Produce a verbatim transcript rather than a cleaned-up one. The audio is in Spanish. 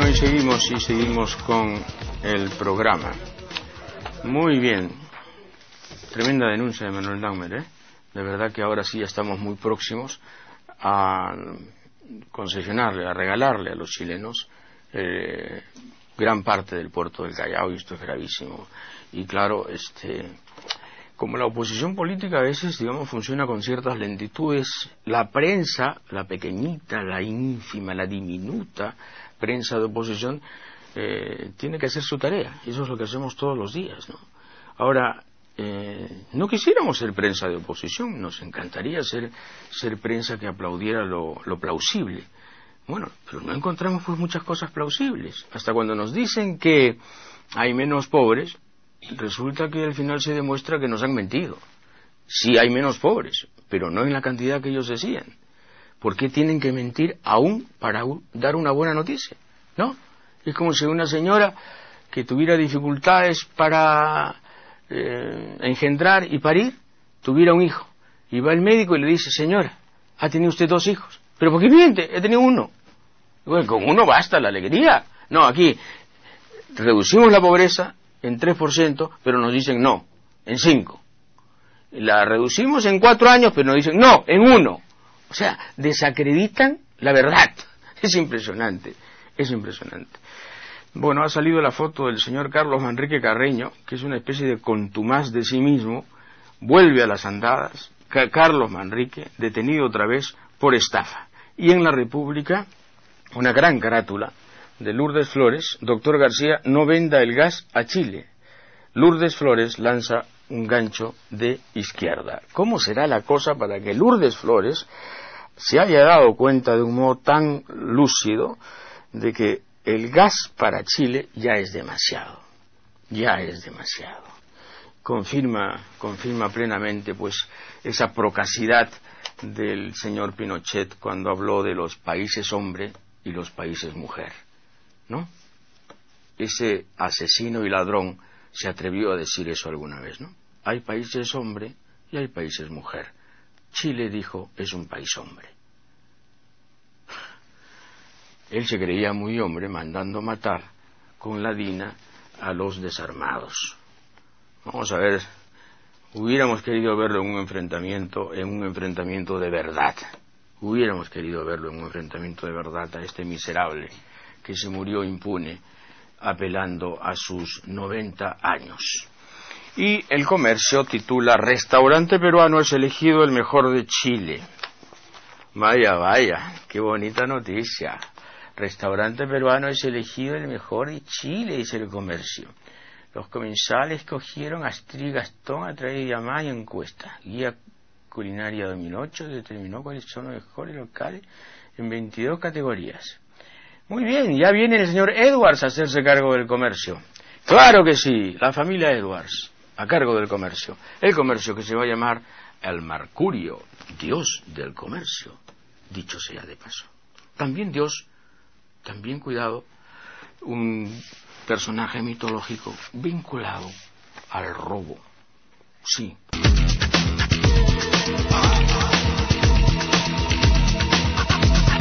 y seguimos y seguimos con el programa. Muy bien. Tremenda denuncia de Manuel Dahmer, ¿eh? De verdad que ahora sí ya estamos muy próximos a concesionarle, a regalarle a los chilenos eh, gran parte del puerto del Callao, y esto es gravísimo. Y claro, este, como la oposición política a veces, digamos, funciona con ciertas lentitudes, la prensa, la pequeñita, la ínfima, la diminuta prensa de oposición, eh, tiene que hacer su tarea. Eso es lo que hacemos todos los días, ¿no? Ahora, eh, no quisiéramos ser prensa de oposición, nos encantaría ser, ser prensa que aplaudiera lo, lo plausible. Bueno, pero no encontramos pues muchas cosas plausibles. Hasta cuando nos dicen que hay menos pobres, resulta que al final se demuestra que nos han mentido. Sí hay menos pobres, pero no en la cantidad que ellos decían. ¿Por qué tienen que mentir aún para dar una buena noticia? ¿No? Es como si una señora que tuviera dificultades para eh, engendrar y parir, tuviera un hijo. Y va el médico y le dice: señora, ha tenido usted dos hijos. ¿Pero por qué miente? He tenido uno. Bueno, con uno basta la alegría. No, aquí reducimos la pobreza en tres por ciento, pero nos dicen no, en cinco. La reducimos en cuatro años, pero nos dicen no, en uno. O sea, desacreditan la verdad. Es impresionante, es impresionante. Bueno, ha salido la foto del señor Carlos Manrique Carreño, que es una especie de contumaz de sí mismo, vuelve a las andadas. Carlos Manrique, detenido otra vez por estafa. Y en la República, una gran carátula de Lourdes Flores: doctor García, no venda el gas a Chile. Lourdes Flores lanza un gancho de izquierda. ¿Cómo será la cosa para que Lourdes Flores se haya dado cuenta de un modo tan lúcido de que el gas para Chile ya es demasiado? Ya es demasiado. Confirma, confirma plenamente pues esa procacidad del señor Pinochet cuando habló de los países hombre y los países mujer, ¿no? Ese asesino y ladrón se atrevió a decir eso alguna vez, ¿no? Hay países hombre y hay países mujer. Chile, dijo, es un país hombre. Él se creía muy hombre mandando matar con la DINA a los desarmados. Vamos a ver, hubiéramos querido verlo en un enfrentamiento, en un enfrentamiento de verdad. Hubiéramos querido verlo en un enfrentamiento de verdad a este miserable que se murió impune apelando a sus noventa años. Y El Comercio titula: restaurante peruano es elegido el mejor de Chile. Vaya, vaya, qué bonita noticia. Restaurante peruano es elegido el mejor de Chile, dice El Comercio. Los comensales cogieron a Astrid y Gastón a través de llamadas y encuestas. Guía Culinaria dos mil ocho determinó cuáles son los mejores locales en veintidós categorías. Muy bien, ya viene el señor Edwards a hacerse cargo del comercio. Claro que sí, la familia Edwards a cargo del comercio. El comercio que se va a llamar el Mercurio, dios del comercio, dicho sea de paso. También Dios, también cuidado, un personaje mitológico vinculado al robo. Sí.